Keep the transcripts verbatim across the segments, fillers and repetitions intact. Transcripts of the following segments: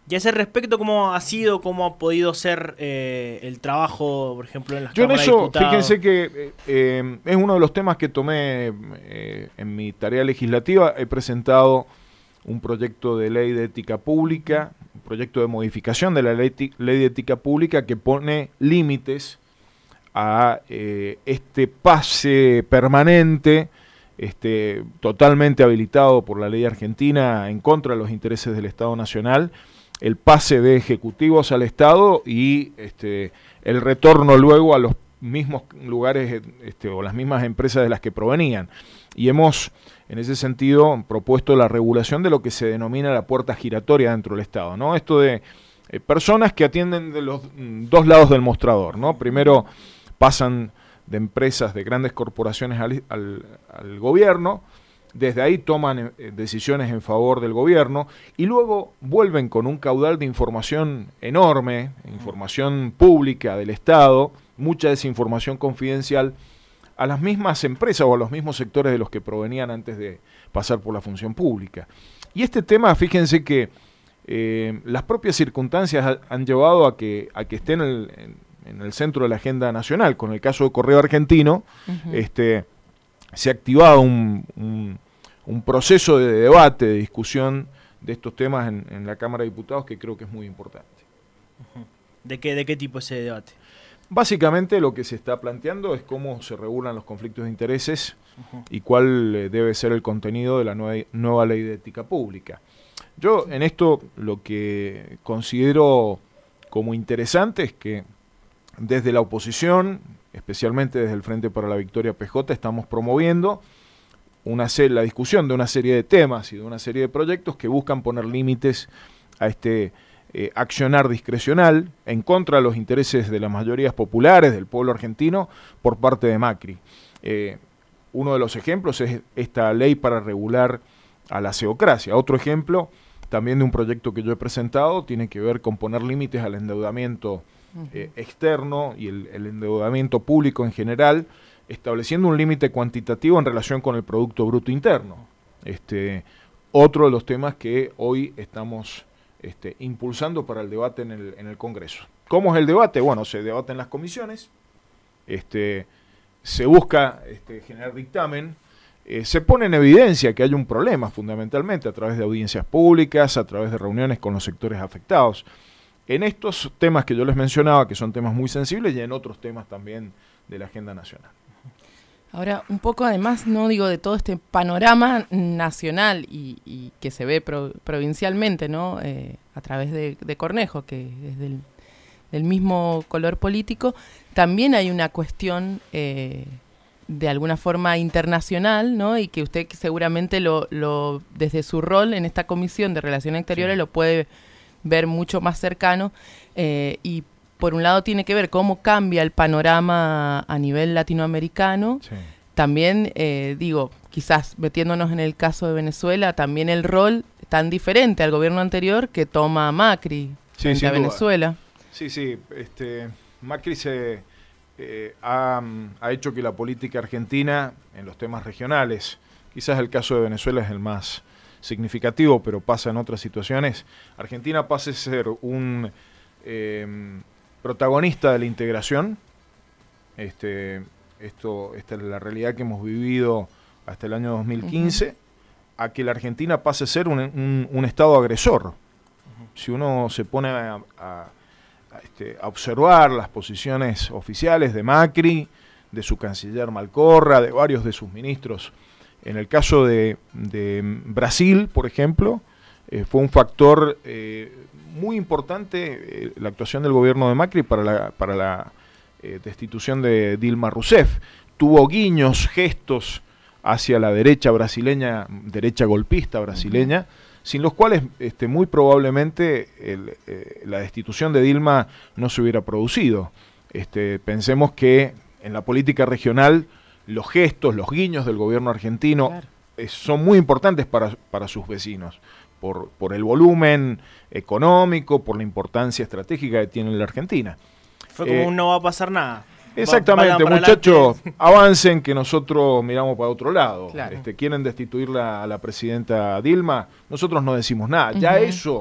Y a ese respecto, ¿cómo ha sido, cómo ha podido ser eh, el trabajo, por ejemplo, en las Yo en cámaras de eso, diputados? fíjense que eh, eh, es uno de los temas que tomé eh, en mi tarea legislativa. He presentado un proyecto de ley de ética pública, un proyecto de modificación de la ley, ley de ética pública que pone límites a eh, este pase permanente, este, totalmente habilitado por la ley argentina en contra de los intereses del Estado Nacional, el pase de ejecutivos al Estado y este, el retorno luego a los mismos lugares este, o las mismas empresas de las que provenían. Y hemos, en ese sentido, propuesto la regulación de lo que se denomina la puerta giratoria dentro del Estado, ¿no? Esto de eh, personas que atienden de los mm, dos lados del mostrador, ¿no? Primero pasan de empresas, de grandes corporaciones al, al, al gobierno, desde ahí toman eh, decisiones en favor del gobierno y luego vuelven con un caudal de información enorme, información pública del Estado, mucha desinformación confidencial, a las mismas empresas o a los mismos sectores de los que provenían antes de pasar por la función pública. Y este tema, fíjense que eh, las propias circunstancias ha, han llevado a que, a que esté en el, en, en el centro de la agenda nacional. Con el caso de Correo Argentino, uh-huh. este, se ha activado un, un, un proceso de debate, de discusión de estos temas en, en la Cámara de Diputados que creo que es muy importante. Uh-huh. ¿De qué, de qué tipo ese debate? Básicamente lo que se está planteando es cómo se regulan los conflictos de intereses uh-huh. y cuál eh, debe ser el contenido de la nueva, nueva ley de ética pública. Yo en esto lo que considero como interesante es que desde la oposición, especialmente desde el Frente para la Victoria P J, estamos promoviendo una serie, la discusión de una serie de temas y de una serie de proyectos que buscan poner límites a este Eh, accionar discrecional en contra de los intereses de las mayorías populares del pueblo argentino por parte de Macri. Eh, uno de los ejemplos es esta ley para regular a la ceocracia. Otro ejemplo, también de un proyecto que yo he presentado, tiene que ver con poner límites al endeudamiento eh, externo y el, el endeudamiento público en general, estableciendo un límite cuantitativo en relación con el Producto Bruto Interno. Este, otro de los temas que hoy estamos Este, impulsando para el debate en el, en el Congreso. ¿Cómo es el debate? Bueno, se debate en las comisiones, este, se busca este, generar dictamen, eh, se pone en evidencia que hay un problema fundamentalmente a través de audiencias públicas, a través de reuniones con los sectores afectados, en estos temas que yo les mencionaba, que son temas muy sensibles, y en otros temas también de la agenda nacional. Ahora, un poco además, no digo de todo este panorama nacional y, y que se ve pro, provincialmente, ¿no? Eh, a través de, de Cornejo, que es del, del mismo color político, también hay una cuestión eh, de alguna forma internacional, ¿no? Y que usted seguramente lo, lo desde su rol en esta Comisión de Relaciones Exteriores sí. lo puede ver mucho más cercano eh, y por un lado tiene que ver cómo cambia el panorama a nivel latinoamericano. Sí. También, eh, digo, quizás metiéndonos en el caso de Venezuela, también el rol tan diferente al gobierno anterior que toma Macri sí, frente a Venezuela. Duda. Sí, sí. Este, Macri se eh, ha, ha hecho que la política argentina en los temas regionales, quizás el caso de Venezuela es el más significativo, pero pasa en otras situaciones, Argentina pase a ser un Eh, protagonista de la integración. Este, esto, esta es la realidad que hemos vivido hasta el año dos mil quince, uh-huh. a que la Argentina pase a ser un, un, un Estado agresor. Uh-huh. Si uno se pone a, a, a, este, a observar las posiciones oficiales de Macri, de su canciller Malcorra, de varios de sus ministros, en el caso de, de Brasil, por ejemplo, eh, fue un factor eh, muy importante eh, la actuación del gobierno de Macri para la, para la eh, destitución de Dilma Rousseff. Tuvo guiños, gestos hacia la derecha brasileña, derecha golpista brasileña, uh-huh. sin los cuales este, muy probablemente el, eh, la destitución de Dilma no se hubiera producido. Este, pensemos que en la política regional los gestos, los guiños del gobierno argentino claro. eh, son muy importantes para, para sus vecinos. Por, por el volumen económico, por la importancia estratégica que tiene la Argentina. Fue como eh, un no va a pasar nada. Exactamente, va, muchachos, avancen que nosotros miramos para otro lado. Claro. Este, quieren destituir la, a la presidenta Dilma, nosotros no decimos nada. Uh-huh. Ya eso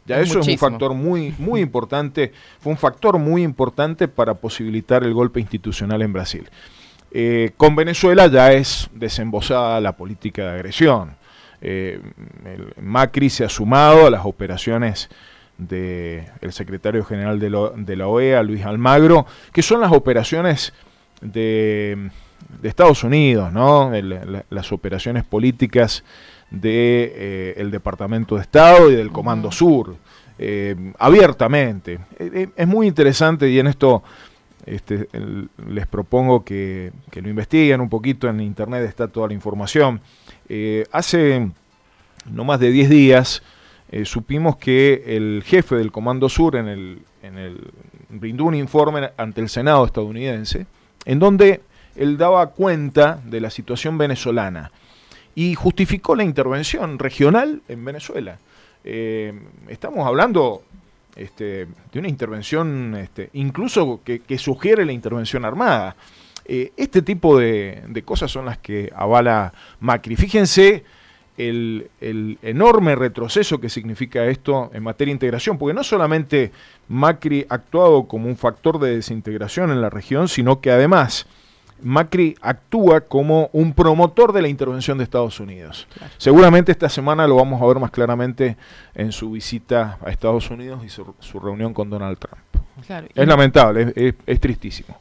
Ya Es eso muchísimo. es un factor muy, muy importante, fue un factor muy importante para posibilitar el golpe institucional en Brasil. Eh, con Venezuela ya es desembosada la política de agresión. Eh, el Macri se ha sumado a las operaciones del secretario general de, lo, de la O E A, Luis Almagro, que son las operaciones de, de Estados Unidos, ¿no? El, la, las operaciones políticas del de, eh, el Departamento de Estado y del Comando uh-huh. Sur, eh, abiertamente. Eh, es muy interesante y en esto este, el, les propongo que, que lo investiguen un poquito, en internet está toda la información. Eh, hace no más de diez días eh, supimos que el jefe del Comando Sur en el, en el, brindó un informe ante el Senado estadounidense en donde él daba cuenta de la situación venezolana y justificó la intervención regional en Venezuela. Eh, estamos hablando este, de una intervención este, incluso que, que sugiere la intervención armada. Eh, este tipo de, de cosas son las que avala Macri. Fíjense el, el enorme retroceso que significa esto en materia de integración, porque no solamente Macri ha actuado como un factor de desintegración en la región, sino que además Macri actúa como un promotor de la intervención de Estados Unidos. Claro. Seguramente esta semana lo vamos a ver más claramente en su visita a Estados Unidos y su, su reunión con Donald Trump. Claro. Es lamentable, es, es, es tristísimo.